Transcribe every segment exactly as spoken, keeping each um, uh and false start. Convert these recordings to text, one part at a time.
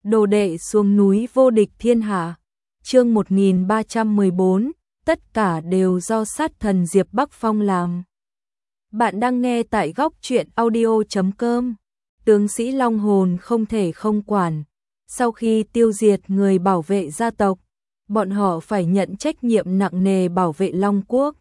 Đồ đệ xuống núi vô địch thiên hạ. Chương một nghìn ba trăm mười bốn, tất cả đều do sát thần Diệp Bắc Phong làm. Bạn đang nghe tại góc truyện audio chấm com. Tướng sĩ Long Hồn không thể không quản. Sau khi tiêu diệt người bảo vệ gia tộc, bọn họ phải nhận trách nhiệm nặng nề bảo vệ Long Quốc.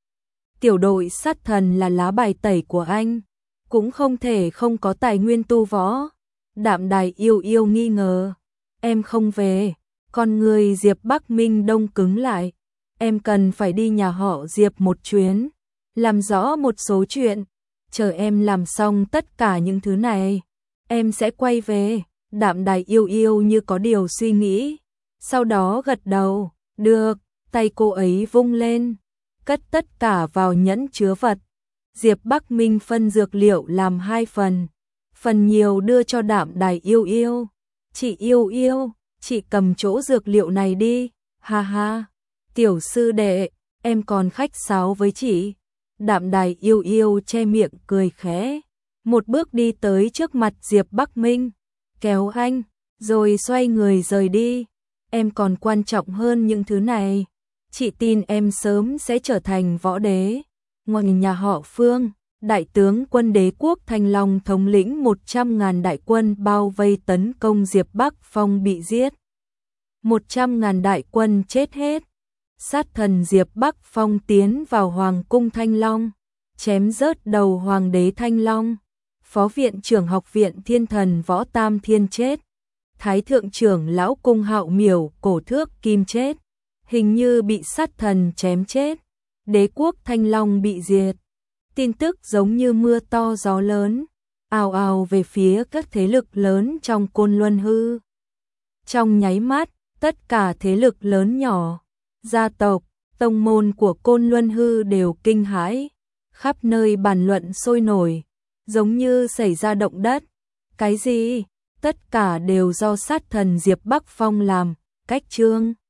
Tiểu đội sát thần là lá bài tẩy của anh, cũng không thể không có tài nguyên tu võ. Đạm Đài yêu yêu nghi ngờ, em không về, con người Diệp Bắc Minh đông cứng lại, em cần phải đi nhà họ Diệp một chuyến, làm rõ một số chuyện, chờ em làm xong tất cả những thứ này, em sẽ quay về. Đạm Đài yêu yêu như có điều suy nghĩ, sau đó gật đầu, được, tay cô ấy vung lên, cất tất cả vào nhẫn chứa vật. Diệp Bắc Minh phân dược liệu làm hai phần, phần nhiều đưa cho Đạm Đài yêu yêu. Chị yêu yêu, chị cầm chỗ dược liệu này đi, ha ha. Tiểu sư đệ, em còn khách sáo với chị. Đạm Đài yêu yêu che miệng cười khẽ, một bước đi tới trước mặt Diệp Bắc Minh, kéo anh, rồi xoay người rời đi. Em còn quan trọng hơn những thứ này. Chị tin em sớm sẽ trở thành võ đế. Ngoài nhà họ Phương, đại tướng quân đế quốc Thanh Long thống lĩnh một trăm ngàn đại quân bao vây tấn công Diệp Bắc Phong bị giết. một trăm ngàn đại quân chết hết. Sát thần Diệp Bắc Phong tiến vào Hoàng cung Thanh Long, chém rớt đầu Hoàng đế Thanh Long. Phó viện trưởng học viện Thiên Thần Võ Tam Thiên chết. Thái thượng trưởng lão cung Hạo Miểu Cổ Thước Kim chết. Hình như bị sát thần chém chết. Đế quốc Thanh Long bị diệt. Tin tức giống như mưa to gió lớn, ào ào về phía các thế lực lớn trong Côn Luân Hư. Trong nháy mắt, tất cả thế lực lớn nhỏ, gia tộc, tông môn của Côn Luân Hư đều kinh hãi, khắp nơi bàn luận sôi nổi, giống như xảy ra động đất. Cái gì? Tất cả đều do sát thần Diệp Bắc Phong làm. Cách chương